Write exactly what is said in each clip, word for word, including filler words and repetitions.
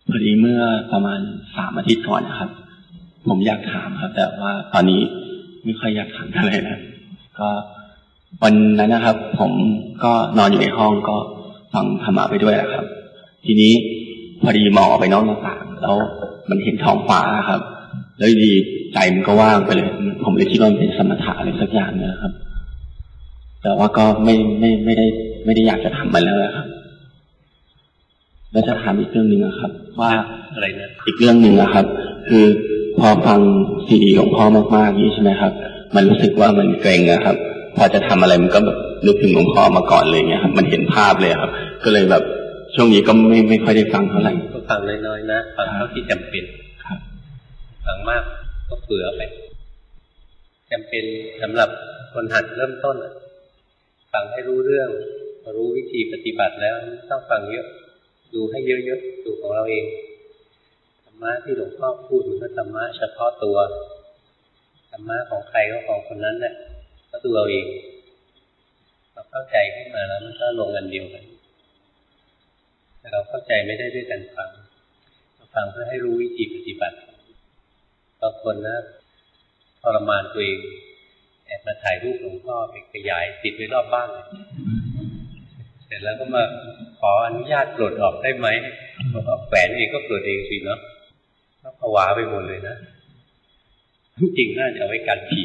พอดีเมื่อประมาณสามอาทิตย์ก่อนนะครับผมอยากถามครับแต่ว่าตอนนี้ไม่ค่อยอยากถามอะไรนะก็วันนั้นนะครับผมก็นอนอยู่ในห้องก็ฟังธรรมะไปด้วยนะครับ ทีนี้พอดีมองออกไปนอกหน้าต่างแล้วมันเห็นท้องฟ้าครับแล้วดีใจมันก็ว่างไปเลยผมเลยคิดว่ามันเป็นสมถะอะไรสักอย่างนะครับแต่ว่าก็ไม่ไม่ไม่ได้ไม่ได้อยากจะทำมันแล้วครับแล้วจะถามอีกเรื่องหนึ่งครับว่าอะไรนะอีกเรื่องหนึ่งนะครับคือพอฟังซีดีของพ่อมากๆนี่ใช่ไหมครับมันรู้สึกว่ามันเกร็งนะครับพอจะทำอะไรมันก็แบบนึกถึงหลวงพ่อมาก่อนเลยเนี่ยครับมันเห็นภาพเลยครับก็เลยแบบช่วงนี้ก็ไม่ไม่ค่อยได้ฟังเท่าไหร่ก็ฟังน้อยๆนะฟังเท่าที่จำเป็นฟังมากก็เผื่อไปจำเป็นสำหรับคนหัดเริ่มต้นฟังให้รู้เรื่องรู้วิธีปฏิบัติแล้วต้องฟังเยอะดูให้เยอะๆดูของเราเองธรรมะที่หลวงพ่อพูดมันก็ธรรมะเฉพาะตัวธรรมะของใครก็ของคนนั้นแหละก็ดูเราเองเราเข้าใจขึ้นมาแล้วมันก็ลงอันเดียวกันแต่เราเข้าใจไม่ได้ด้วยการฟังเราฟังเพื่อให้รู้วิธีปฏิบัติบางคนนะทรมานตัวเองแอบมาถ่ายรูปหลวงพ่อไปขยายติดไว้รอบบ้านเลยเสร็จแล้วก็มาขออนุญาตปลดออกได้ไหมปลดออกแฝนเองก็ปลดเองสิเนาะก็ผวาไปหมดเลยนะจริงน่าจะเอาไว้กันผี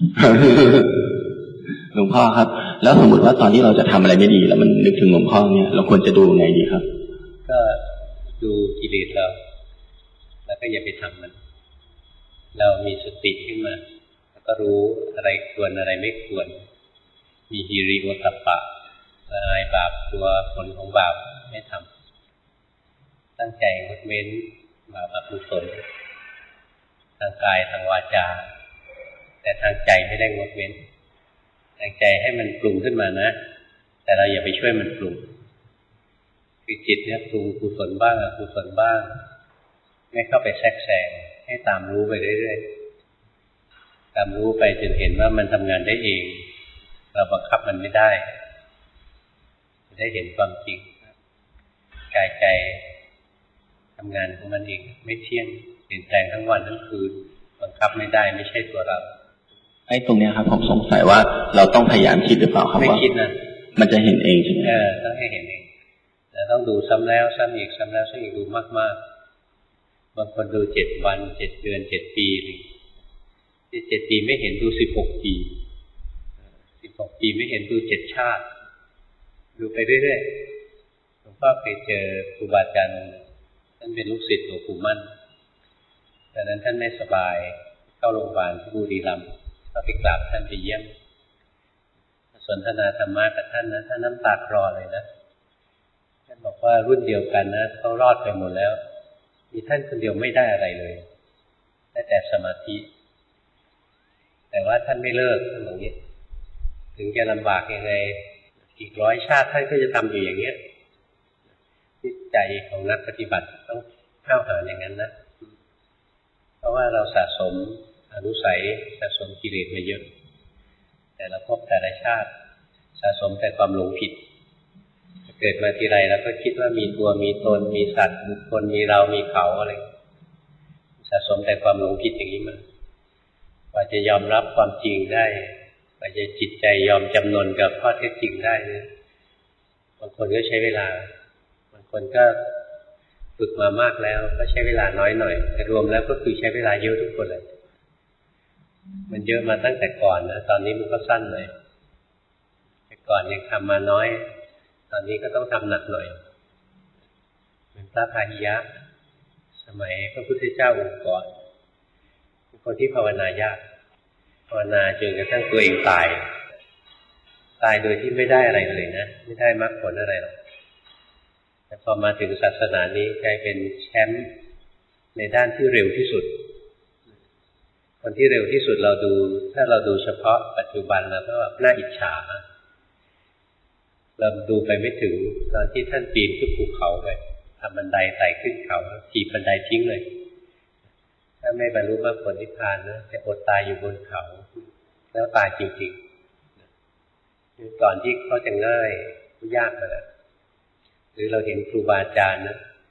หลวงพ่อครับแล้วสมมติว่าตอนที่เราจะทำอะไรไม่ดีแล้วมันนึกถึงหลวงพ่อเนี่ยเราควรจะดูไงดีครับก็ดูกิเลสเราแล้วก็อย่าไปทำมันเรามีสติขึ้นมาแล้วก็รู้อะไรควรอะไรไม่ควรมีหิริโอตตัปปะละอายบาปกลัวผลของบาปไม่ทำตั้งใจงดเว้นบาปอกุศลทางกายทางวาจาแต่ทางใจไม่ได้งดเว้นทางใจให้มันปรุงขึ้นมานะแต่เราอย่าไปช่วยมันปรุงคือจิตเนี่ยปรุงกุศลบ้างอกุศลบ้างไม่เข้าไปแทรกแซงให้ตามรู้ไปเรื่อยๆตามรู้ไปจนเห็นว่ามันทำงานได้เองเราบังคับมันไม่ได้จะได้เห็นความจริงกายใจทำงานของมันเองไม่เที่ยงเปลี่ยนแปลงทั้งวันทั้งคืนบังคับไม่ได้ไม่ใช่ตัวเราไอ้ตรงเนี้ยครับผมสงสัยว่าเราต้องพยายามคิดหรือเปล่าครับไม่คิดนะมันจะเห็นเองใช่ไหมเออต้องให้เห็นเองแต่ต้องดูซ้ำแล้วซ้ำอีกซ้ำแล้วซ้ำอีกดูมากๆบางคนดูเจ็ดวันเจ็ดเดือนเจ็ดปีเลยที่เจ็ดปีไม่เห็นดูสิบหกปีสิบหกปีไม่เห็นดูเจ็ดชาติดูไปเรื่อยๆหลวงพ่อเคยเจอครูบาอาจารย์ท่านเป็นลูกศิษย์หลวงปู่มั่นตอนนั้นท่านไม่สบายเข้าโรงพยาบาลที่บุรีรัมย์ก็ไปกราบท่านไปเยี่ยมสนทนาธรรมะกับท่านนะท่านน้ำตาคลอเลยนะท่านบอกว่ารุ่นเดียวกันนะเขารอดไปหมดแล้วมีท่านคนเดียวไม่ได้อะไรเลยได้แต่สมาธิแต่ว่าท่านไม่เลิกท่านอย่างนี้ถึงจะลำบากยังไงอีกร้อยชาติท่านก็จะทำอยู่อย่างนี้จิตใจของนักปฏิบัติต้องห้าวหาญอย่างนั้นนะเพราะว่าเราสะสมอนุสัยสะสมกิเลสมาเยอะแต่ละภพแต่ละชาติสะสมแต่ความหลงผิดเกิดมาทีไรเราก็คิดว่ามีตัวมีตนมีสัตว์บุคคลมีเรามีเขาอะไรสะสมแต่ความหลงผิดอย่างนี้มากว่าจะยอมรับความจริงได้กว่าจะจิตใจยอมจำนนกับข้อเท็จจริงได้นะบางคนก็ใช้เวลาบางคนก็ฝึกมามากแล้วก็ใช้เวลาน้อยหน่อยแต่รวมแล้วก็คือใช้เวลาเยอะทุกคนเลยมันเยอะมาตั้งแต่ก่อนนะตอนนี้มันก็สั้นเลยแต่ก่อนยังทำมาน้อยตอนนี้ก็ต้องทำหนักหน่อยเหมือนพระพาหิยะสมัยพระพุทธเจ้าองค์ก่อนเป็นคนที่ภาวนายากภาวนาจนกระทั่งตัวเองตายตายโดยที่ไม่ได้อะไรเลยนะไม่ได้มรรคผลอะไรหรอกแต่พอมาถึงศาสนานี้กลายเป็นแชมป์ในด้านที่เร็วที่สุดคนที่เร็วที่สุดเราดูถ้าเราดูเฉพาะปัจจุบันแล้วก็น่าอิจฉาเราดูไปไม่ถึงตอนที่ท่านปีนขึ้นภูเขาไปทำบันไดไต่ขึ้นเขาถีบบันไดทิ้งเลยถ้าไม่บรรลุมรรคผลนิพพานนะจะอดตายอยู่บนเขาแล้วตายจริงๆก่อนที่เขาจะง่ายยากมาแล้วหรือเราเห็นครูบาอาจารย์นะ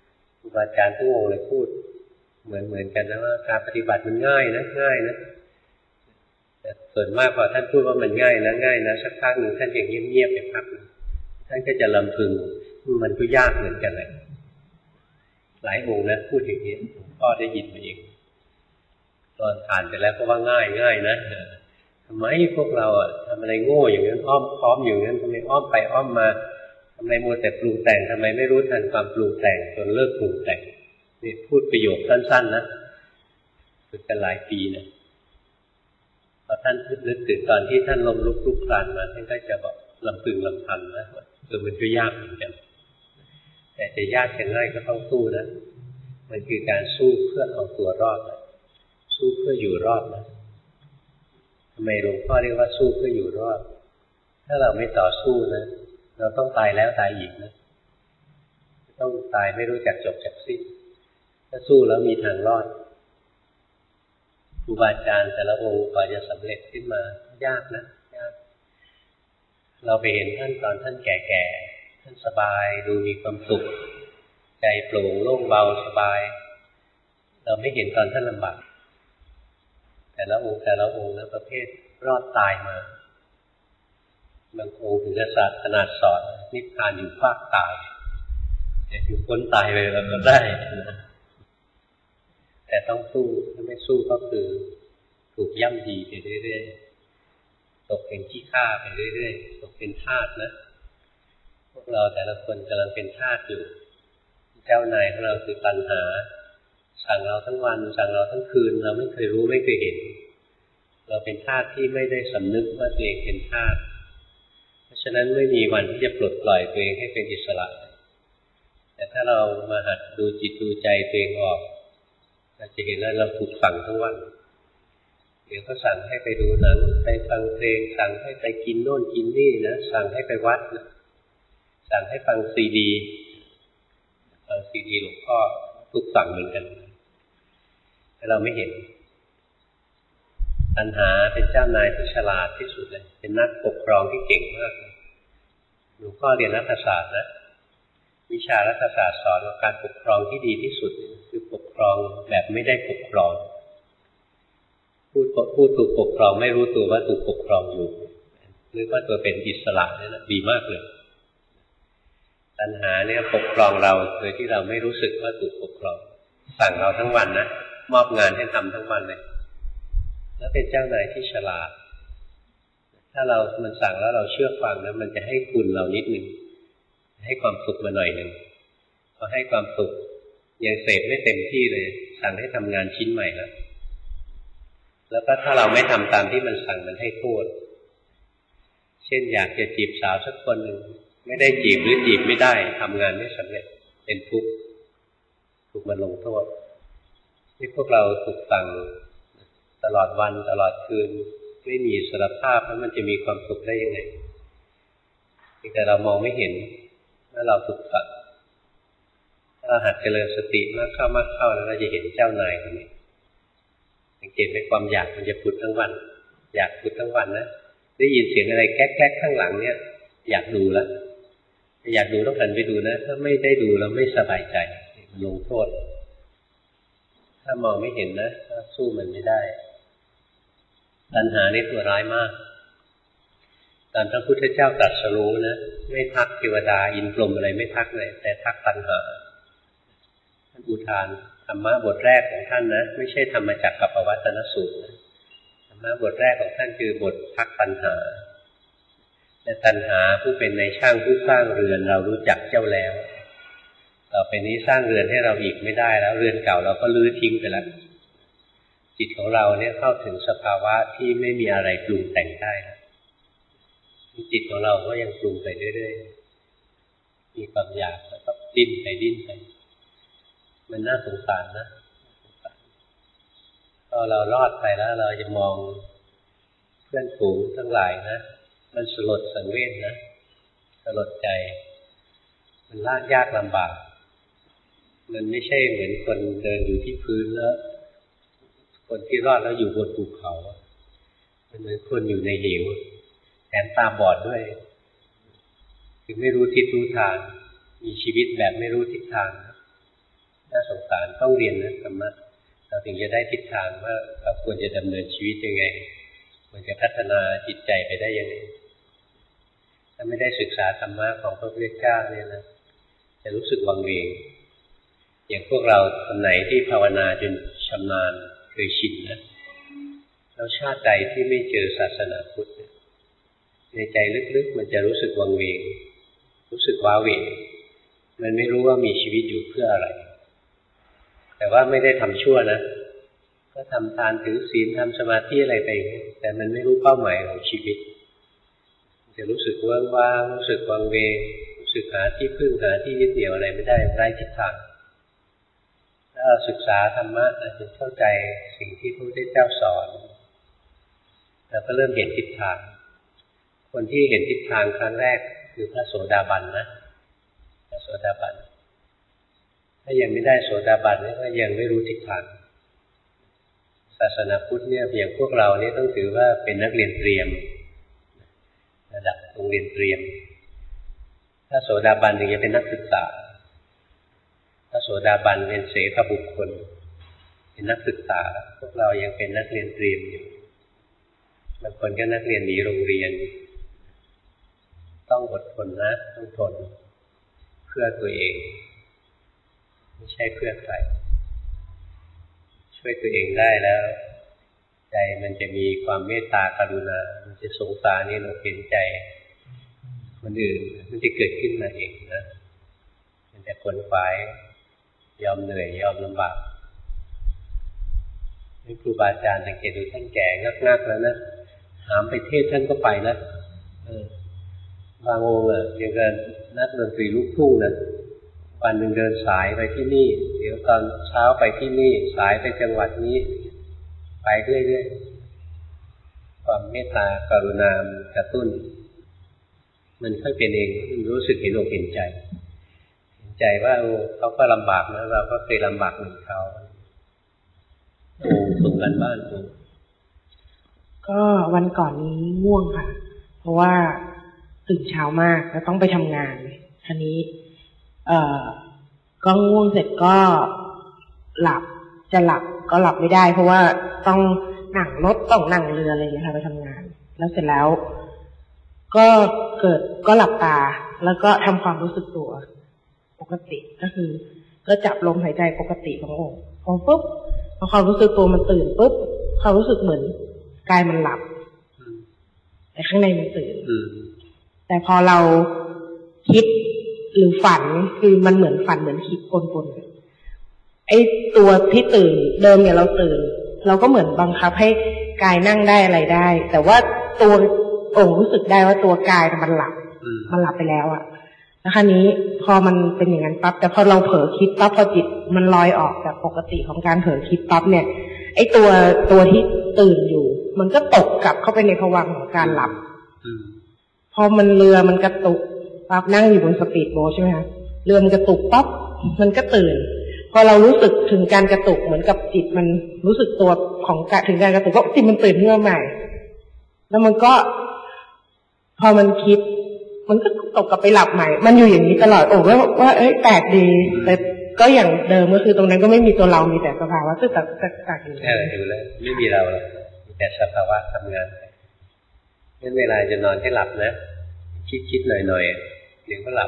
ครูบาอาจารย์ทุกองค์เลยพูดเหมือนเหมือนกันนะว่าการปฏิบัติมันง่ายนะง่ายนะแต่ส่วนมากพอท่านพูดว่ามันง่ายนะง่ายนะสักพักหนึ่งท่านยังเงียบๆไปพักท่านก็จะลำพึงมันก็ยากเหมือนกันเลยหลายองค์นะพูดอย่างนี้หลวงพ่อได้ยินมาเองตอนผ่านไปแล้วก็ว่าง่ายง่ายนะทำไมพวกเราอ่ะทำอะไรโง่อย่างนั้นอ้อมค้อมอยู่นั้นทำไมอ้อมไปอ้อมมาทำไมมัวแต่ปรุงแต่งทำไมไม่รู้ทันความปรุงแต่งจนเลิกปรุงแต่งนี่พูดประโยคสั้นๆนะฝึกกันหลายปีนะพอท่านนึกถึงตอนที่ท่านล้มลุกคลุกคลานมาท่านก็จะบอกลำพึงลำพันนะเออมันก็ยากเหมือนกันแต่จะยากจะง่ายก็ต้องสู้นะมันคือการสู้เพื่อเอาตัวรอดนะสู้เพื่ออยู่รอดนะทำไมหลวงพ่อเรียกว่าสู้เพื่ออยู่รอดถ้าเราไม่ต่อสู้นะเราต้องตายแล้วตายอีกนะต้องตายไม่รู้จักจบจักสิ้นถ้าสู้แล้วมีทางรอดครูบาอาจารย์แต่ละองค์กว่าจะสำเร็จขึ้นมายากนะยากเราไปเห็นท่านตอนท่านแก่ๆท่านสบายดูมีความสุขใจโปร่งโล่งเบาสบายเราไม่เห็นตอนท่านลำบากแต่ละองค์แต่ละองค์นะประเภทรอดตายมาบางองค์ถึงจะศาสตร์ขนาดสอนนิพพานอยู่ภาคตายแต่ถึงพ้นตายไปแล้วก็ได้นะแต่ต้องสู้ถ้าไม่สู้ก็คือถูกย่ำยีไปเรื่อยๆตกเป็นขี้ข้าไปเรื่อยๆตกเป็นทาสนะพวกเราแต่ละคนกำลังเป็นทาสอยู่เจ้านายของเราคือตัณหาสั่งเราทั้งวันสั่งเราทั้งคืนเราไม่เคยรู้ไม่เคยเห็นเราเป็นทาสที่ไม่ได้สำนึกว่าตัวเองเป็นทาสเพราะฉะนั้นไม่มีวันที่จะปลดปล่อยตัวเองให้เป็นอิสระแต่ถ้าเรามาหัดดูจิตดูใจตัวเองออกเราจะเห็นว่าเราถูกสั่งทั้งวันเดี๋ยวก็สั่งให้ไปดูหนังไปฟังเพลงสั่งให้ไปกินโน่นกินนี่นะสั่งให้ไปวัดนะสั่งให้ฟังซีดีฟังซีดีหลวงพ่อถูกสั่งเหมือนกันแต่เราไม่เห็นตัณหาเป็นเจ้านายที่ฉลาดที่สุดเลยเป็นนักปกครองที่เก่งมากหลวงพ่อเรียนรัฐศาสตร์นะวิชารัฐศาสตร์สอนว่าการปกครองที่ดีที่สุดคือปกครองแบบไม่ได้ปกครองผู้ผู้ถูกปกครองไม่รู้ตัวว่าถูกปกครองอยู่หรือว่าตัวเป็นอิสระนี่นะดีมากเลยตัณหาเนี่ยปกครองเราโดยที่เราไม่รู้สึกว่าถูกปกครองสั่งเราทั้งวันนะมอบงานให้ทำทั้งวันเลยแล้วเป็นเจ้านายที่ฉลาดถ้าเรามันสั่งแล้วเราเชื่อฟังนะมันจะให้คุณเรานิดนึงให้ความสุขมาหน่อยนึงพอให้ความสุขยังเสพไม่เต็มที่เลยสั่งให้ทำงานชิ้นใหม่แล้วแล้วก็ถ้าเราไม่ทำตามที่มันสั่งมันให้โทษเช่นอยากจะจีบสาวสักคนหนึ่งไม่ได้จีบหรือจีบไม่ได้ทำงานไม่สำเร็จเป็นทุกข์ถูกมันลงโทษที่พวกเราถูกสั่งตลอดวันตลอดคืนไม่มีอิสรภาพแล้วมันจะมีความสุขได้ยังไงแต่เรามองไม่เห็นว่าเราถูกสั่งถ้าเราหัดเจริญสติมากเข้ามากเข้าแล้วเราจะเห็นเจ้านายคนนี้สังเกตไหมความอยากมันจะผุดทั้งวันอยากผุดทั้งวันนะได้ยินเสียงอะไรแก๊กๆข้างหลังเนี่ยอยากดูแล้วอยากดูต้องหันไปดูนะถ้าไม่ได้ดูแล้วไม่สบายใจลงโทษถ้ามองไม่เห็นนะสู้มันไม่ได้ตัณหานี่ตัวร้ายมากตอนพระพุทธเจ้าตรัสรู้นะไม่ทักเทวดาอินพรหมอะไรไม่ทักเลยแต่ทักตัณหาท่านอุทานธรรมะบทแรกของท่านนะไม่ใช่ธรรมจักรกับปวัตตนสูตรนะธรรมะบทแรกของท่านคือบททักตัณหาและตัณหาผู้เป็นในช่างผู้สร้างเรือนเรารู้จักเจ้าแล้วต่อไปนี้สร้างเรือนให้เราอีกไม่ได้แล้วเรือนเก่าเราก็ลื้อทิ้งไปแล้วจิตของเราเนี่ยเข้าถึงสภาวะที่ไม่มีอะไรปรุงแต่งได้แล้วจิตของเราก็ยังปรุงไปเรื่อยๆมีความอยากแล้วก็ดิ้นไปดิ้นไปมันน่าสงสารนะพอเรารอดไปแล้วเราจะมองเพื่อนฝูงทั้งหลายนะมันสลดสังเวชนะสลดใจมันลากยากลำบากมันไม่ใช่เหมือนคนเดินอยู่ที่พื้นแล้วคนที่รอดแล้วอยู่บนภูเขามันเหมือนคนอยู่ในเหวแถมตาบอดด้วยคือไม่รู้ทิศรู้ทางมีชีวิตแบบไม่รู้ทิศทางน่าสงสารต้องเรียนนะธรรมะเราถึงจะได้ทิศทางว่าเราควรจะดำเนินชีวิตยังไงควรจะพัฒนาจิตใจไปได้ยังไงถ้าไม่ได้ศึกษาธรรมะของพระพุทธเจ้าเนี่ยนะจะรู้สึกวังเวงอย่างพวกเราคนไหนที่ภาวนาจนชำนาญเคยชินนะแล้วชาติใดที่ไม่เจอศาสนาพุทธในใจลึกๆมันจะรู้สึกวังเวงรู้สึกว้าเหวมันไม่รู้ว่ามีชีวิตอยู่เพื่ออะไรแต่ว่าไม่ได้ทำชั่วนะก็ทำทานถือศีลทำสมาธิอะไรไปแต่มันไม่รู้เป้าหมายของชีวิตจะรู้สึกว่างๆรู้สึกวังเวงรู้สึกหาที่พึ่งหาที่ยึดเหนี่ยวอะไรไม่ได้ไร้ทิศทางถ้าเราศึกษาธรรมะเราจะเข้าใจสิ่งที่พระพุทธเจ้าสอนเราก็เริ่มเห็นทิศทางคนที่เห็นทิศทางครั้งแรกคือพระโสดาบันนะพระโสดาบันถ้ายังไม่ได้โสดาบันก็ยังไม่รู้ทิศทางศาสนาพุทธเนี่ยอย่างพวกเราเนี่ยต้องถือว่าเป็นนักเรียนเตรียมระดับโรงเรียนเตรียมถ้าโสดาบันถึงจะเป็นนักศึกษาถ้าโสดาบันเป็นเสขบุคคลเป็นนักศึกษาพวกเรายังเป็นนักเรียนเตรียมอยู่บางคนก็นักเรียนหนีโรงเรียนต้องอดทนนะต้องทนเพื่อตัวเองไม่ใช่เพื่อใครช่วยตัวเองได้แล้วใจมันจะมีความเมตตากรุณามันจะสงสารนี่เราเห็นใจคนอื่นมันจะเกิดขึ้นมาเองนะมันจะขวนขวายยอมเหนื่อยยอมลำบากนี่ครูบาอาจารย์สังเกตดูท่านแก่งักๆแล้วนะถามไปเทศท่านก็ไปนะเออบางองค์อ่ะอย่างการนักดนตรีลูกทุ่งนะวันหนึ่งเดินสายไปที่นี่เดี๋ยวตอนเช้าไปที่นี่สายไปจังหวัดนี้ไปเรื่อยๆความเมตตากรุณากระตุ้นมันค่อยเป็นเองรู้สึกเห็นอกเห็นใจเห็นใจว่าโอ้เขาก็ลำบากนะเราก็เคยลำบากเหมือนเขาโอ้ส่งกันบ้านกูก็วันก่อนนี้ง่วงค่ะเพราะว่าตื่นเช้ามากแล้วต้องไปทำงานทีนี้เอ่อก็ง่วงเสร็จก็หลับจะหลับก็หลับไม่ได้เพราะว่าต้องนั่งรถต้องนั่งเรืออะไรอย่างเงี้ยค่ะไปทำงานแล้วเสร็จแล้วก็เกิดก็หลับตาแล้วก็ทำความรู้สึกตัวปกติก็คือก็จับลมหายใจปกติขององค์พอปุ๊บพอความรู้สึกตัวมันตื่นปุ๊บความรู้สึกเหมือนกายมันหลับแต่ข้างในมันตื่นแต่พอเราคิดหรือฝันคือมันเหมือนฝันเหมือนคิดปนๆไอ้ตัวที่ตื่นเดิมเนี่ยเราตื่นเราก็เหมือนบังคับให้กายนั่งได้อะไรได้แต่ว่าตัวองค์รู้สึกได้ว่าตัวกายมันหลับมันหลับไปแล้วอะแล้วคราวนี้พอมันเป็นอย่างนั้นปั๊บแต่พอเราเผลอคิดปั๊บพอจิตมันลอยออกจากปกติของการเผลอคิดปั๊บเนี่ยไอ้ตัวตัวที่ตื่นอยู่มันก็ตกกลับเข้าไปในภวังค์ของการหลับพอมันเรือมันกระตุกปั๊บนั่งอยู่บนสปีดโบ๊ทใช่ไหมคะเรือมันกระตุกปั๊บมันก็ตื่นพอเรารู้สึกถึงการกระตุกเหมือนกับจิตมันรู้สึกตัวของถึงการกระตุกก็จิตมันตื่นขึ้นมาใหม่แล้วมันก็พอมันคิดมันก็ตกกลับไปหลับใหม่มันอยู่อย่างนี้ตลอดโอ้ว่าว่าเอ้ยแปลกดีแต่ก็อย่างเดิมก็คือตรงนั้นก็ไม่มีตัวเรามีแต่สภาวะคือแต่แต่แต่อยู่ใช่อยู่เลยไม่มีเราเลยมีแต่สภาวะทำงานงั้นเวลาจะนอนให้หลับนะคิดๆหน่อยๆเดี๋ยวก็หลับ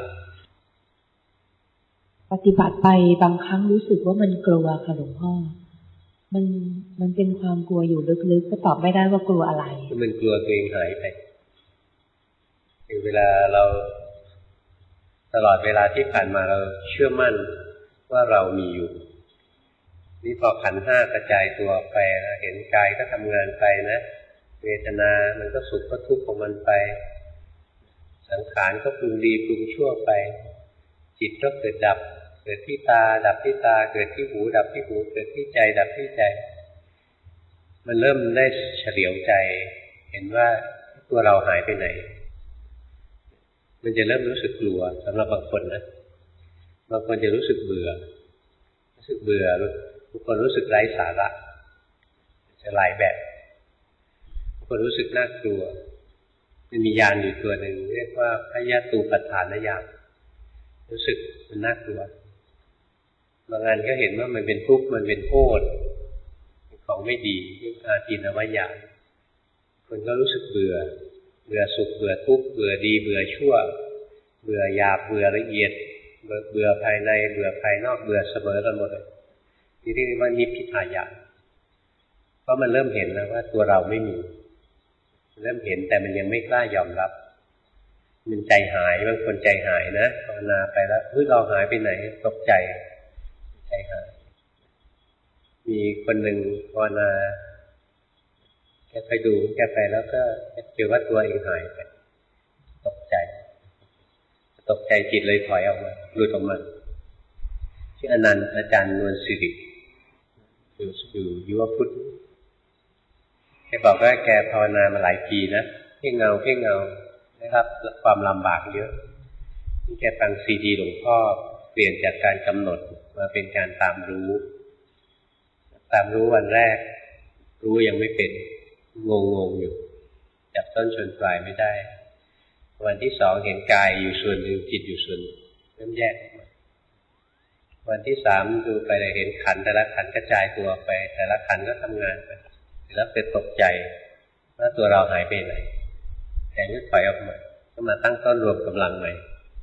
ปฏิบัติไปบางครั้งรู้สึกว่ามันกลัวค่ะหลวงพ่อมันมันเป็นความกลัวอยู่ลึกๆก็ตอบไม่ได้ว่ากลัวอะไรมันกลัวตัวเองหายไปคือเวลาเราตลอดเวลาที่ผ่านมาเราเชื่อมั่นว่าเรามีอยู่นี่พอขันธ์ห้ากระจายตัวไปเห็นกายก็ทำงานไปนะเวทนามันก็สุขก็ทุกข์ของมันไปสังขารก็ปรุงดีปรุงชั่วไปจิตก็เกิดดับเกิดที่ตาดับที่ตาเกิดที่หูดับที่หูเกิดที่ใจดับที่ใจมันเริ่มได้เฉลียวใจเห็นว่าตัวเราหายไปไหนมันจะเริ่มรู้สึกกลัวสำหรับบางคนนะบางคนจะรู้สึกเบื่อรู้สึกเบื่อบางคนรู้สึกไร้สาระจะหลายแบบบางคนรู้สึกน่ากลัวมันมีญาณอยู่ตัวหนึ่งเรียกว่าพยตูปัฏฐานญาณรู้สึกมันน่ากลัวบางงานก็เห็นว่ามันเป็นทุกข์มันเป็นโทษเป็นของไม่ดีอาทินวายาคนก็รู้สึกเบื่อเบื่อสุขเบื่อทุกข์เบื่อดีเบื่อชั่วเบื่อหยาบเบื่อละเอียดเบื่อเบื่อภายในเบื่อภายนอกเบื่อเสมอกันหมดเลยที่เรียกว่านิพพิทายานเพราะมันเริ่มเห็นแล้วว่าตัวเราไม่มีเริ่มเห็นแต่มันยังไม่กล้ายอมรับมันใจหายบางคนใจหายนะภาวนาไปแล้วเฮ้ยเราหายไปไหนตกใจใจหายมีคนหนึ่งภาวนาแกไปดูแกไปแล้วก็เจอว่าตัวเองหายไปตกใจตกใจจิตเลยถอยออกมาหลุดออกมาชื่ออนันต์อาจารย์นวลสิริอยู่อยู่ยุวพุทธแกบอกว่าแกภาวนามาหลายปีนะเพ่งเงาเพ่งเงานะครับความลำบากเยอะที่แกฟังซีดีหลวงพ่อเปลี่ยนจากการกำหนดมาเป็นการตามรู้ตามรู้วันแรกรู้ยังไม่เป็นงงงอยู่จับต้นชนปลายไม่ได้วันที่สองเห็นกายอยู่ส่วนหนึ่งจิตอยู่ส่วนเริ่มแยกวันที่สามดูไปเลยเห็นขันธ์แต่ละขันธ์กระจายตัวไปแต่ละขันธ์ก็ทำงานไปแล้วเป็นตกใจว่าตัวเราหายไปไหนแต่นึกถอยออกมาก็มาตั้งต้นรวมกำลังใหม่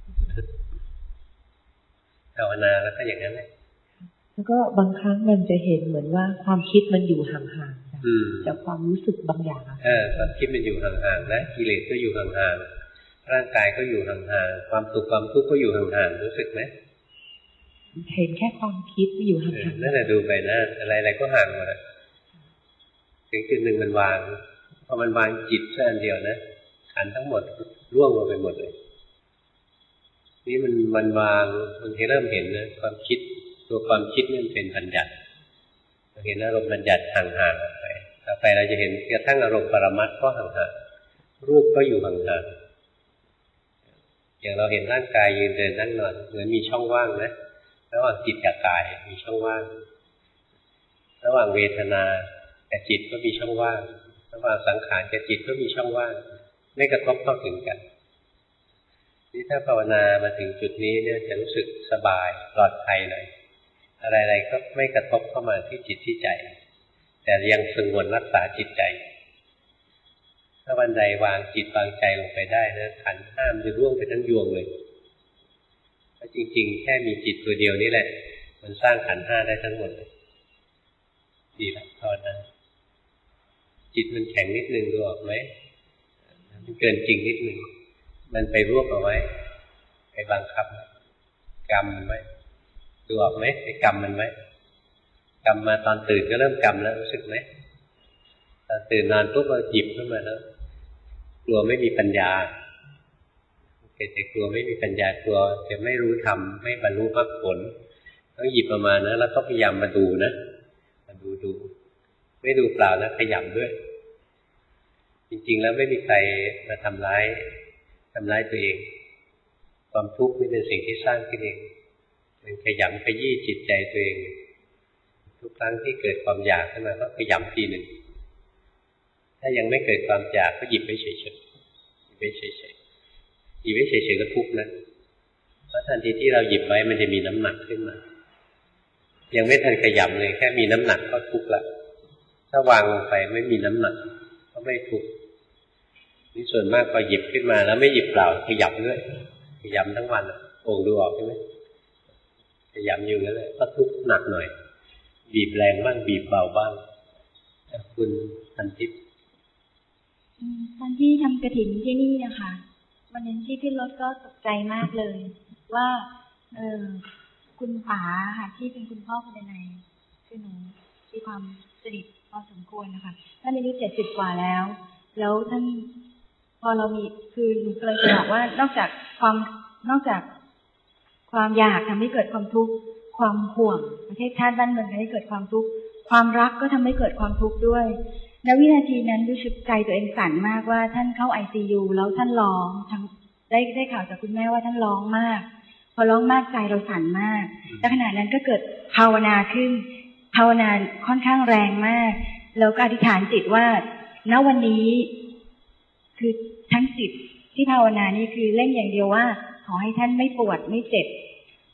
ภาวนาแล้วก็อย่างนั้นแหละแล้วก็บางครั้งมันจะเห็นเหมือนว่าความคิดมันอยู่ห่างๆจากความรู้สึกบางอย่างเออความคิดมันอยู่ห่างๆนะกิเลสก็อยู่ห่างๆร่างกายก็อยู่ห่างๆความสุขความทุกข์ก็อยู่ห่างๆรู้สึกไหมเห็นแค่ความคิดที่อยู่ห่างๆนั่นแหละดูไปนะอะไรๆก็ห่างหมดอ่ะถึงจุดหนึ่งมันวางพอมันวางจิตแค่อันเดียวนะขันธ์ทั้งหมดร่วงลงไปหมดเลยนี่มันมันวางมันเริ่มเห็นนะความคิดตัวความคิดนี่มันเป็นบัญญัติเราเห็นอารมณ์บัญญัติห่างๆออกไปต่อไปเราจะเห็นกระทั่งอารมณ์ปรมัตถ์ก็ห่างๆรูปก็อยู่ห่างๆอย่างเราเห็นร่างกายยืนเดินนั่งนอนเหมือนมีช่องว่างนะระหว่างจิตกับกายมีช่องว่างระหว่างเวทนากับจิตก็มีช่องว่างระหว่างสังขารกับจิตก็มีช่องว่างไม่กระทบเข้าถึงกันนี่ถ้าภาวนามาถึงจุดนี้เนี่ยจะรู้สึกสบายปลอดภัยหน่อยอะไรๆก็ไม่กระทบเข้ามาที่จิตที่ใจแต่ยังสงวนรักษาจิตใจถ้าวันใดวางจิตวางใจลงไปได้นะขันธ์ห้ามจะร่วงไปทั้งยวงเลยเพราะจริงๆแค่มีจิตตัวเดียวนี่แหละมันสร้างขันธ์ห้าได้ทั้งหมดเลยดีละภาวนาจิตมันแข็งนิดนึงดูออกไหมมันเกินจริงนิดนึงมันไปรวบเอาไว้ไปบังคับกรรมมันไว้ดูออกไหมไปกรรมมันไว้กรรมมาตอนตื่นก็เริ่มกรรมแล้วรู้สึกไหมตอนตื่นนอนปุ๊บเราหยิบขึ้นมาแล้วกลัวไม่มีปัญญาเกิดแต่กลัวไม่มีปัญญากลัวจะไม่รู้ธรรมไม่บรรลุมรรคผลต้องหยิบออกมานะแล้วก็พยายามมาดูนะมาดูดูไม่ดูเปล่านะขยำด้วยจริงๆแล้วไม่มีใครมาทำร้ายทำร้ายตัวเองความทุกข์นี่เป็นสิ่งที่สร้างขึ้นเองมันขยำขยี้จิตใจตัวเองทุกครั้งที่เกิดความอยากขึ้นมาก็ขยำทีหนึ่งถ้ายังไม่เกิดความอยากก็หยิบไว้เฉยๆหยิบไว้เฉยๆหยิบไว้เฉยๆก็ทุกข์นะเพราะทันทีที่เราหยิบไว้มันจะมีน้ำหนักขึ้นมายังไม่ทันขยำเลยแค่มีน้ำหนักก็ทุกข์ละถ้าวางลงไปไม่มีน้ำหนักก็ไม่ทุกข์นี่ส่วนมากพอหยิบขึ้นมาแล้วไม่หยิบเปล่าขยำด้วยขยำทั้งวันโอ่งดูออกใช่ไหมขยำอยู่นั่นแหละก็ทุกข์หนักหน่อยบีบแรงบ้างบีบเบาบ้างคุณพันทิพย์ตอนที่ทำกฐินที่นี่นะคะวันนั้นที่ขึ้นรถก็ตกใจมากเลยว่าเออคุณป๋าค่ะที่เป็นคุณพ่อคนในคือหนูมีความสนิทพอสมควรนะคะท่านอายุเจ็ดสิบกว่าแล้วแล้วท่านพอเรามีคือหนูกำลังจะบอกว่านอกจากความนอกจากความอยากทำให้เกิดความทุกข์ความห่วงประเทศชาติบ้านเมืองทำให้เกิดความทุกข์ความรักก็ทำให้เกิดความทุกข์ด้วยในวินาทีนั้นรู้สึกใจตัวเองสั่นมากว่าท่านเข้า ไอ ซี ยู แล้วท่านร้องทั้งได้ได้ข่าวจากคุณแม่ว่าท่านร้องมากพอร้องมากใจเราสั่นมากแต่ขณะนั้นก็เกิดภาวนาขึ้นภาวนาค่อนข้างแรงมากแล้วก็อธิษฐานจิตว่าณวันนี้คือทั้งจิตที่ภาวนานี่คือเล่นอย่างเดียวว่าขอให้ท่านไม่ปวดไม่เจ็บ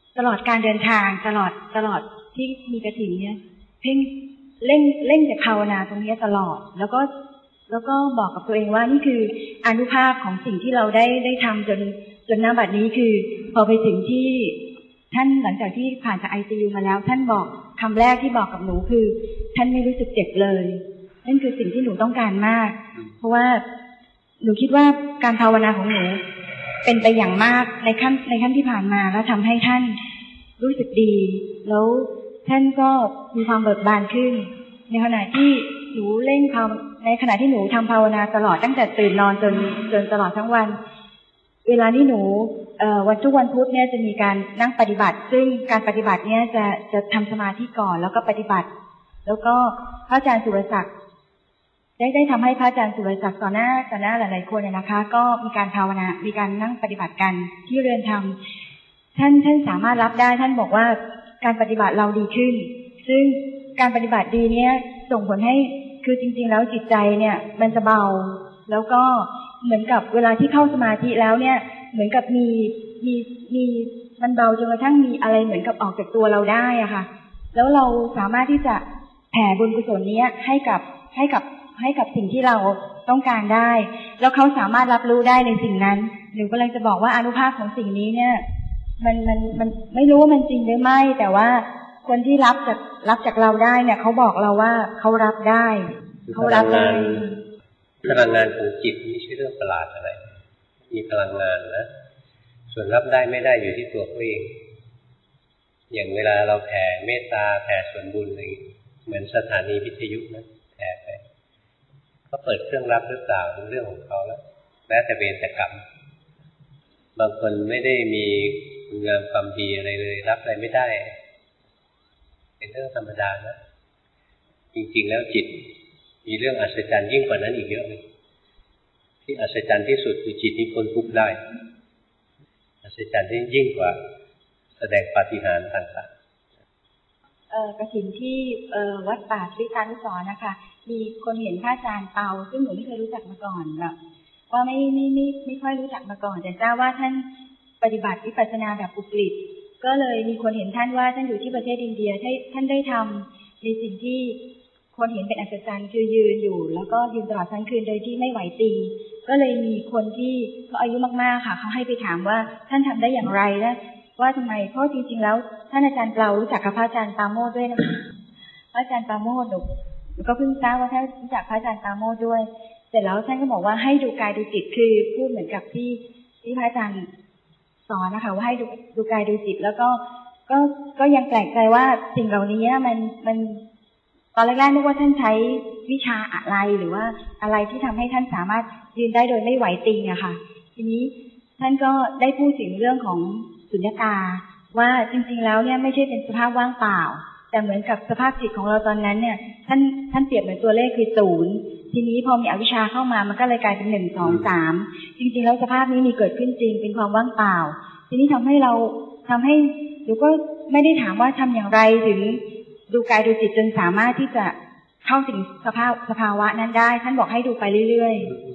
ตลอดการเดินทางตลอดตลอดที่มีกฐินเนี่ยเพ่งเล่งเล่งแต่ภาวนาตรงนี้ตลอดแล้วก็แล้วก็บอกกับตัวเองว่านี่คืออานุภาพของสิ่งที่เราได้ได้ทำจนจนณบัดนี้คือพอไปถึงที่ท่านหลังจากที่ผ่านจากไอซียูมาแล้วท่านบอกคำแรกที่บอกกับหนูคือท่านไม่รู้สึกเจ็บเลยนั่นคือสิ่งที่หนูต้องการมากเพราะว่าหนูคิดว่าการภาวนาของหนูเป็นไปอย่างมากในขั้นในขั้นที่ผ่านมาแล้วทำให้ท่านรู้สึกดีแล้วท่านก็มีความเบิกบานขึ้นในขณะที่หนูเร่งทำในขณะที่หนูทำภาวนาตลอดตั้งแต่ตื่นนอนจนจนตลอดทั้งวันเวลาที่หนูเอ่อวันทุกวันพุธเนี่ยจะมีการนั่งปฏิบัติซึ่งการปฏิบัติเนี่ยจะจะทำสมาธิก่อนแล้วก็ปฏิบัติแล้วก็พระอาจารย์สุรศักดิ์ได้ได้ทำให้พระอาจารย์สุรศักดิ์ต่อหน้าต่อหน้าหลายๆคนเนี่ยนะคะก็มีการภาวนามีการนั่งปฏิบัติกันที่เรือนธรรมท่านท่านสามารถรับได้ท่านบอกว่าการปฏิบัติเราดีขึ้นซึ่งการปฏิบัติดีเนี่ยส่งผลให้คือจริงๆแล้วจิตใจเนี่ยมันจะเบาแล้วก็เหมือนกับเวลาที่เข้าสมาธิแล้วเนี่ยเหมือนกับมีมีมีมันเบาจนกระทั่งมีอะไรเหมือนกับออกจากตัวเราได้อะค่ะแล้วเราสามารถที่จะแผ่บุญกุศลนี้ให้กับให้กับให้กับสิ่งที่เราต้องการได้แล้วเขาสามารถรับรู้ได้ในสิ่งนั้นหนูกำลังจะบอกว่าอานุภาพของสิ่งนี้เนี่ยมันมันมันไม่รู้ว่ามันจริงหรือไม่แต่ว่าคนที่รับจากรับจากเราได้เนี่ยเขาบอกเราว่าเขารับได้เขารับได้พลังงานของจิตไม่ใช่เรื่องประหลาดอะไรมีพลังงานนะส่วนรับได้ไม่ได้อยู่ที่ตัวเขาเองอย่างเวลาเราแผ่เมตตาแผ่ส่วนบุญอะไรเหมือนสถานีวิทยุนะแผ่ไปเขาเปิดเครื่องรับหรือเปล่าเป็นเรื่องของเขาแล้วแล้วแต่เวรแต่กรรมบางคนไม่ได้มีคุณงามความดีอะไรเลยรับอะไรไม่ได้เป็นเรื่องธรรมดานะจริงๆแล้วจิตมีเรื่องอัศจรรย์ยิ่งกว่านั้นอีกเยอะเลยที่อัศจรรย์ที่สุดคือจิตที่พ้นทุกข์ได้อัศจรรย์ที่ยิ่งกว่าแสดงปาฏิหาริย์ต่างๆเอ่อกฐินที่เอ่อวัดป่าทริตานุสรณ์นะคะมีคนเห็นพระอาจารย์เปาซึ่งหนูไม่เคยรู้จักมาก่อนแบบว่าไม่ไม่ไม่ไม่ค่อยรู้จักมาก่อนแต่ทราบว่าท่านปฏิบัติวิปัสสนาแบบอุกฤษก็เลยมีคนเห็นท่านว่าท่านอยู่ที่ประเทศอินเดียท่านได้ทำในสิ่งที่คนเห็นเป็นอัศจรรย์คือยืนอยู่แล้วก็ยืนตลอดทั้งคืนโดยที่ไม่ไหวตีก็เลยมีคนที่เขาอายุมากๆค่ะเขาให้ไปถามว่าท่านทำได้อย่างไรและว่าทำไมเพราะจริงๆแล้วท่านอาจารย์เรารู้จักกับพระอาจารย์ปาโมทด้วยนะคะพระอาจารย์ปาโมทหนูก็เพิ่งทราบว่าท่านรู้จักพระอาจารย์ปาโมทด้วยเสร็จแล้วท่านก็บอกว่าให้ดูกายดูจิตคือพูดเหมือนกับที่ที่พระอาจารย์สอนนะคะว่าให้ดูดูกายดูจิตแล้วก็ก็ก็ยังแปลกใจว่าสิ่งเหล่านี้มันมันตอนแรกๆนึกว่าท่านใช้วิชาอะไรหรือว่าอะไรที่ทำให้ท่านสามารถยืนได้โดยไม่ไหวติงอะค่ะทีนี้ท่านก็ได้พูดถึงเรื่องของสุญญตาว่าจริงๆแล้วเนี่ยไม่ใช่เป็นสภาพว่างเปล่าแต่เหมือนกับสภาพจิตของเราตอนนั้นเนี่ยท่านท่านเปรียบเหมือนตัวเลขคือศูนย์ทีนี้พอมีอวิชชาเข้ามามันก็เลยกลายเป็นหนึ่งสองสามจริงๆแล้วสภาพนี้มีเกิดขึ้นจริงเป็นความว่างเปล่าทีนี้ทำให้เราทำให้หนูก็ไม่ได้ถามว่าทำอย่างไรถึงดูกายดูจิตจนสามารถที่จะเข้าถึงสภาพสภาวะนั้นได้ท่านบอกให้ดูไปเรื่อย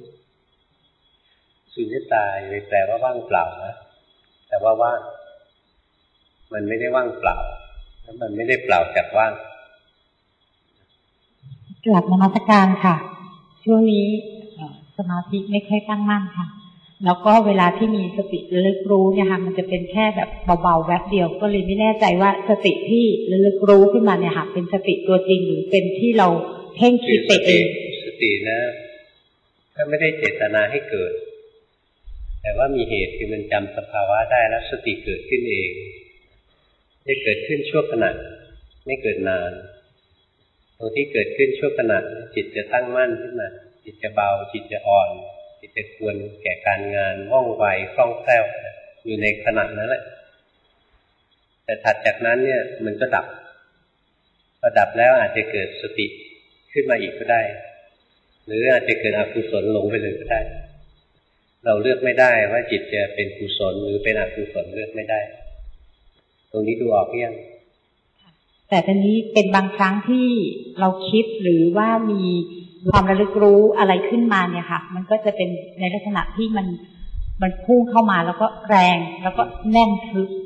ๆสุญญตาไม่แปลว่าว่างเปล่านะแต่ว่าว่างมันไม่ได้ว่างเปล่าแล้วมันไม่ได้เปล่าจากว่างกลับนมัสการค่ะช่วงนี้สมาธิไม่ค่อยตั้งมั่นค่ะแล้วก็เวลาที่มีสติระลึกรู้เนี่ยค่ะมันจะเป็นแค่แบบเบาๆแวบเดียวก็เลยไม่แน่ใจว่าสติที่ระลึกรู้ขึ้นมาเนี่ยค่ะเป็นสติตัวจริงหรือเป็นที่เราเพ่งคิดไปเองสตินะถ้าไม่ได้เจตนาให้เกิดแต่ว่ามีเหตุคือมันจำสภาวะได้แล้วสติเกิดขึ้นเองได้เกิดขึ้นชั่วขณะไม่เกิดนานตรงที่เกิดขึ้นชั่วขณะจิตจะตั้งมั่นขึ้นมาจิตจะเบาจิตจะอ่อนจิตจะควรแก่การงานว่องไวคล่องแคล่วอยู่ในขณะนั้นแหละแต่ถัดจากนั้นเนี่ยมันก็ดับพอดับแล้วอาจจะเกิดสติขึ้นมาอีกก็ได้หรืออาจจะเกิดอกุศลหลงไปเลยก็ได้เราเลือกไม่ได้ว่าจิตจะเป็นกุศลหรือเป็นอกุศลเลือกไม่ได้ตรงนี้ดูออกหรือยังแต่ตอนนี้เป็นบางครั้งที่เราคิดหรือว่ามีความระลึกรู้อะไรขึ้นมาเนี่ยค่ะมันก็จะเป็นในลักษณะที่มันมันพุ่งเข้ามาแล้วก็แรงแล้วก็แน่นทึบ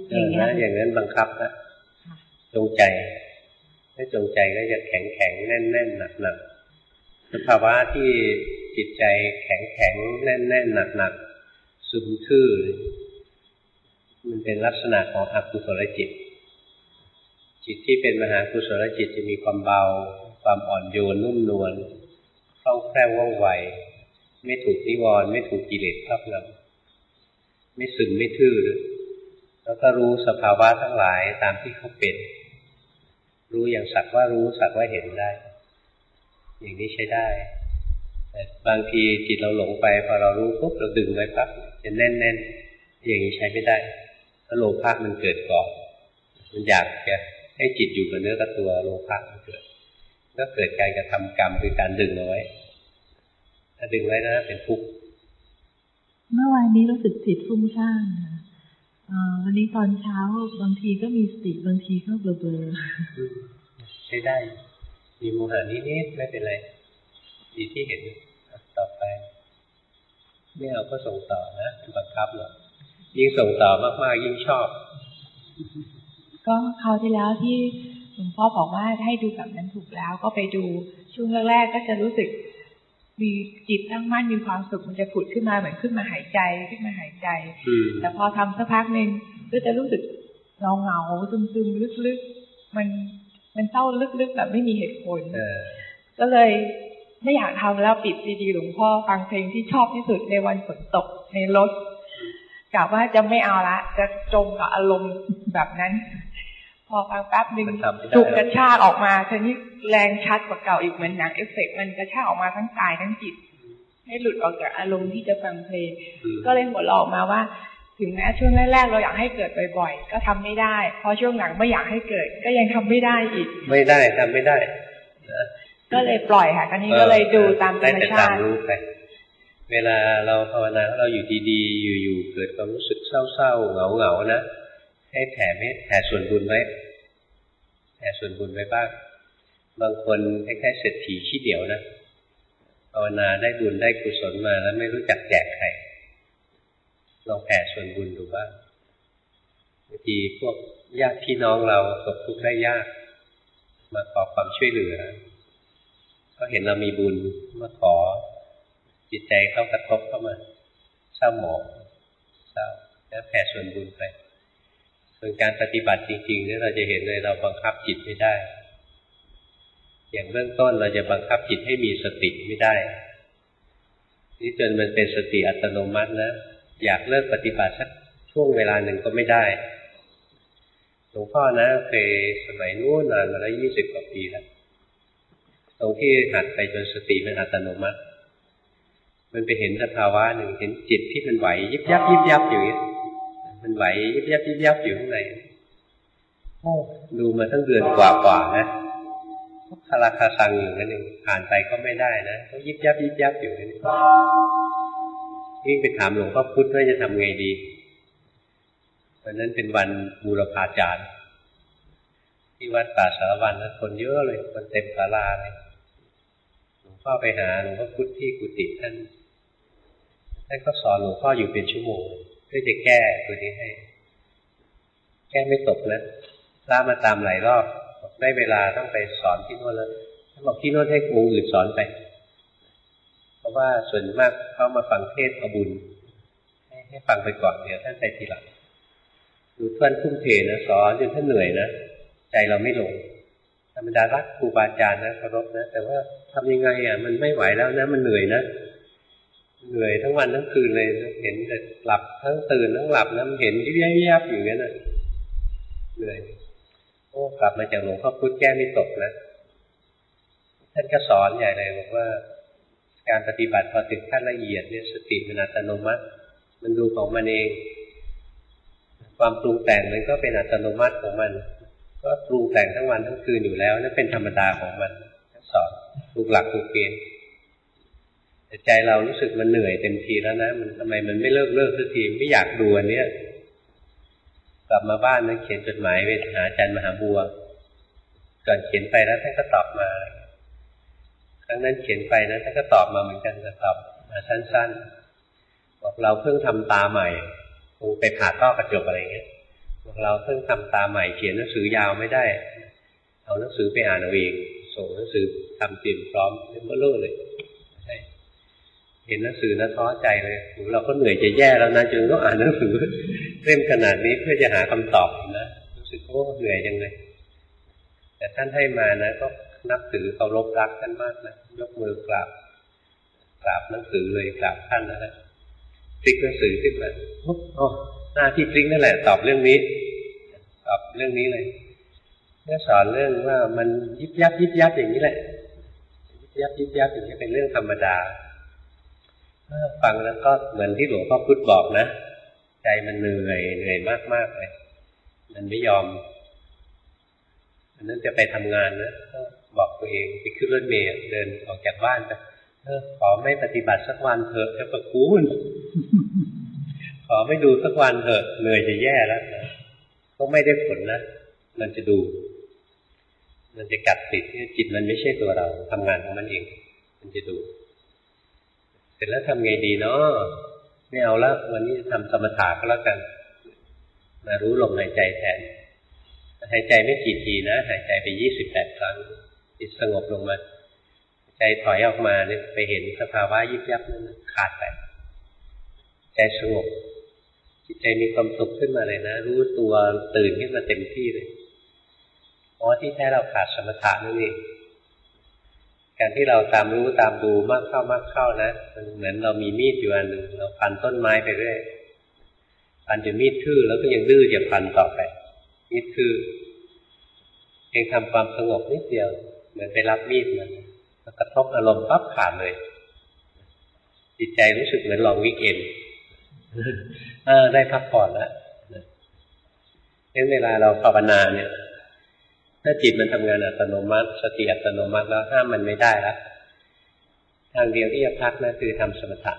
อย่างนี้อย่างนั้นบังคับนะจงใจถ้าจงใจก็จะแข็งแข็งแน่นแน่นหนักหนักสภาวะที่จิตใจแข็งแข็งแน่นแน่นหนักหนักซึมทื่อมันเป็นลักษณะของอกุศลจิตจิตที่เป็นมหากุศลจิตจะมีความเบาความอ่อนโยนนุ่มนวลคล่องแคล่วว่องไวไม่ถูกนิวรณ์ไม่ถูกกิเลสครอบงำไม่ซึมไม่ทื่อแล้วก็รู้สภาวะทั้งหลายตามที่เขาเป็นรู้อย่างสักว่ารู้สักว่าเห็นได้อย่างนี้ใช้ได้แต่บางทีจิตเราหลงไปพอเรารู้ปุ๊บเราดึงไว้ปั๊บจะแน่นๆอย่างนี้ใช้ไม่ได้ถ้าโลภะมันเกิดก่อนมันอยากจะให้จิตอยู่กับเนื้อกับตัวโลภะมันเกิดก็เกิดการกระทำกรรมคือการดึงเอาไว้ถ้าดึงไว้นะเป็นทุกข์เมื่อวานนี้รู้สึกจิตฟุ้งซ่านค่ะวันนี้ตอนเช้าบางทีก็มีสติบางทีก็เบลอๆใช้ได้มีโมหะนิดๆไม่เป็นไรดีที่เห็นต่อไปไม่เอาก็ส่งต่อนะบังคับหรอกยิ่งส่งต่อมากๆยิ่งชอบก็คราวที่แล้วที่หลวงพ่อบอกว่าให้ดูแบบนั้นถูกแล้วก็ไปดูช่วงแรกๆก็จะรู้สึกมีจิตตั้งมั่นมีความสุขมันจะผุดขึ้นมาเหมือนขึ้นมาหายใจขึ้นมาหายใจแต่พอทำสักพักหนึ่งก็จะรู้สึกเงาเงาซึมๆลึกๆมันมันเศร้าลึกๆแบบไม่มีเหตุผลก็เลยไม่อยากทำแล้วปิดซีดีหลวงพ่อฟังเพลงที่ชอบที่สุดในวันฝนตกในรถกะว่าจะไม่เอาละจะจมกับอารมณ์แบบนั้นพอฟังแป๊บนึงถูกกระชากออกมาทีนี้แรงชัดกว่าเก่าอีกเหมือนหนังเอฟเฟกต์มันกระชากออกมาทั้งกายทั้งจิตให้หลุดออกจากอารมณ์ที่จะฟังเพลงก็เลยหัวเราะออกมาว่าถึงแม้ช่วงแรกๆเราอยากให้เกิดบ่อยๆก็ทำไม่ได้พอช่วงหลังไม่อยากให้เกิดก็ยังทำไม่ได้อีกไม่ได้ทำไม่ได้ก็เลยปล่อยค่ะตอนนี้ก็เลยดูตามธรรมชาติเวลาเราภาวนาเราอยู่ดีๆอยู่ๆเกิดความรู้สึกเศร้าๆเหงาๆนะให้แผ่เมตแผ่ส่วนบุญไว้แผ่ส่วนบุญไว้บ้างบางคนคล้ายๆเศรษฐีขี้เดียวนะภาวนาได้บุญได้กุศลมาแล้วไม่รู้จักแจกใครลองแผ่ส่วนบุญดูบ้างบางทีพวกญาติพี่น้องเราตกทุกข์ได้ยากมาขอความช่วยเหลือก็เห็นเรามีบุญมาขอจิตใจเข้ากระทบเข้ามาเศร้าหมองเศร้าแล้วแผ่ส่วนบุญไปส่วนการปฏิบัติจริงๆเนี่ยเราจะเห็นเลยเราบังคับจิตไม่ได้อย่างเบื้องต้นเราจะบังคับจิตให้มีสติไม่ได้นี่จนมันเป็นสติอัตโนมัตินะอยากเลิกปฏิบัติสักช่วงเวลาหนึ่งก็ไม่ได้หลวงพ่อนะเคยสมัยนู้นนานมาแล้วยี่สิบกว่าปีแล้วตรงที่หัดไปจนสติมันอัตโนมัติมันไปเห็นสภาวะหนึ่งเห็นจิตที่มันไหวยิบยับยิบยับอยู่อย่างนี้มันไหวยิบยับยิบยับอยู่ข้างในดูมาตั้งเดือนกว่าๆนะคาราคาซังอยู่นั่นเองผ่านไปก็ไม่ได้นะก็ยิบยับยิบยับอยู่นั่นยิ่งไปถามหลวงพ่อพุธว่าจะทำไงดีวันนั้นเป็นวันบูรพาจารย์ที่วัดป่าสารวันนะคนเยอะเลยคนเต็มศาลาเลยหลวงพ่อไปหาหลวงพ่อพุธที่กุฏิท่านท่านก็สอนหลวงพ่ออยู่เป็นชั่วโมงเพื่อจะแก้ตัวนี้ให้แก้ไม่ตกนะลามาตามหลายรอบบอกได้เวลาต้องไปสอนที่โน่นแล้วท่านบอกที่โน่นให้องค์อื่นสอนไปเพราะว่าส่วนมากเขามาฟังเทศน์เอาบุญให้ให้ฟังไปก่อนเดี๋ยวท่านไปทีหลังดูท่านทุ่มเทนะสอนจนท่านเหนื่อยนะใจเราไม่ลงธรรมดารักครูบาอาจารย์นะเคารพนะแต่ว่าทำยังไงอ่ะมันไม่ไหวแล้วนะมันเหนื่อยนะเหนื่อยทั้งวันทั้งคืนเลยเห็นแต่หลับทั้งตื่นทั้งหลับนะมันเห็นยิบยับยิบยับอยู่อย่างนั้นนะเหนื่อยโอ้กลับมาจากหลวงพ่อพุธแก้ไม่ตกนะท่านก็สอนใหญ่เลยบอกว่าการปฏิบัติพอถึงขั้นละเอียดเนี่ยสติมันอัตโนมัติมันดูของมันเองความปรุงแต่งมันก็เป็นอัตโนมัติของมันก็ปรุงแต่งทั้งวันทั้งคืนอยู่แล้วนั่นเป็นธรรมดาของมันสอนถูกหลักถูกเกณฑ์แต่ใจเรารู้สึกมันเหนื่อยเต็มทีแล้วนะมันทำไมมันไม่เลิกเลิกสักทีไม่อยากดูอันเนี้ยกลับมาบ้านนั้นเขียนจดหมายไปหาอาจารย์มหาบัวก่อนเขียนไปแล้วท่านก็ตอบมาครั้งนั้นเขียนไปนะท่านก็ตอบมาเหมือนกันแต่ตอบมาสั้นๆบอกเราเพิ่งทำตาใหม่คงไปผ่าต้อกระจกอะไรเงี้ยเราเพิ่งทำตาใหม่เขียนหนังสือยาวไม่ได้เอาหนังสือไปอ่านเอาเองส่งหนังสือทำเตรียมพร้อมเล่มเบลอเลยเห็นหนังสือนะท้อใจเลยเราก็เหนื่อยจะแย่แล้วนะจนต้องอ่านหนังสือเล่มขนาดนี้เพื่อจะหาคำตอบนะรู้สึกโอ้เหนื่อยจังเลยแต่ท่านให้มานะก็นับถือเคารพรักท่านมากนะยกมือกราบกราบหนังสือเลยกราบท่านนะนะพลิกหนังสือขึ้นมาโอ้หน้าที่พลิกนั่นแหละตอบเรื่องนี้ตอบเรื่องนี้เลยก็สอนเรื่องว่ามันยิบยับยิบยับอย่างนี้แหละยิบยับยิบยับอย่างนี้เป็นเรื่องธรรมดาฟังแล้วก็เหมือนที่หลวงพ่อพุธบอกนะใจมันเหนื่อยเหนื่อยมากๆเลยมันไม่ยอมอันนั้นจะไปทำงานนะก็บอกตัวเองไปขึ้นรถเมล์เดินออกจากบ้านไปเออขอไม่ปฏิบัติสักวันเถอะจะประคุณขอไม่ดูสักวันเถอะเหนื่อยจะแย่แล้วนะก็ไม่ได้ผลนะมันจะดูมันจะกัดติดจิตมันไม่ใช่ตัวเราทำงานของมันเองมันจะดูเสร็จแล้วทำไงดีเนาะไม่เอาละวันนี้ทำสมถะก็แล้วกันมารู้ลมหายใจแทนหายใจไม่กี่ทีนะหายใจไปยี่สิบแปดครั้งจิตสงบลงมาใจถอยออกมาเนี่ยไปเห็นสภาวะยิบยับนั้นขาดไปใจสงบจิตใจมีความสุขขึ้นมาเลยนะรู้ตัวตื่นขึ้นมาเต็มที่เลยเพราะที่แท้เราขาดสมถะนั่นเองการที่เราตามรู้ตามดูมากเข้ามากเข้านะมันเหมือนเรามีมีดอยู่อันหนึ่งเราพันต้นไม้ไปเรื่อยพันจนมีดทื่อแล้วก็ยังดื้อจะพันต่อไปมีดทื่อเองทำความสงบนิดเดียวเหมือนไปรับมีดมันแล้วกระทบอารมณ์ปั๊บขาดเลยจิตใจรู้สึกเหมือนลองวิกเอนเออได้พักผ่อนแล้วงั้นเวลาเราภาวนาเนี่ยถ้าจิตมันทำงานอัตโนมัติสติอัตโนมัติแล้วห้ามมันไม่ได้แล้วทางเดียวที่จะพักนะคือทำสมถะ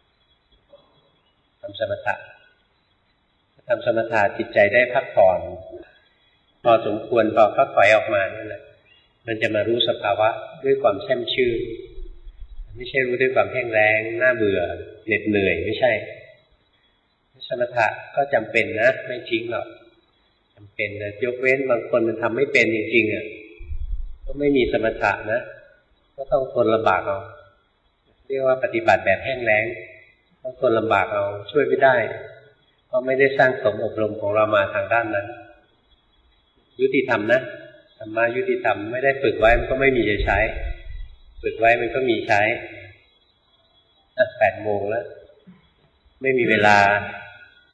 ทำสมถะทำสมถะจิตใจได้พักผ่อนพอสมควรพอพักถอยออกมานั่นแหละมันจะมารู้สภาวะด้วยความแช่มชื่นไม่ใช่รู้ด้วยความแห้งแล้งน่าเบื่อเหน็ดเหนื่อยไม่ใช่สมถะก็จำเป็นนะไม่ทิ้งหรอกจำเป็นนะยกเว้นบางคนมันทำไม่เป็นจริงๆอ่ะก็ไม่มีสมถะนะก็ต้องทนลำบากเอาเรียกว่าปฏิบัติแบบแห้งแล้งต้องทนลำบากเอาช่วยไม่ได้เพราะไม่ได้สร้างสมอบรมของเรามาทางด้านนั้นยุติธรรมนะธรรมะยุติธรรมไม่ได้ฝึกไว้มันก็ไม่มีจะใช้ฝึกไว้มันก็มีใช้อ่ะแปดโมงแล้วไม่มีเวลา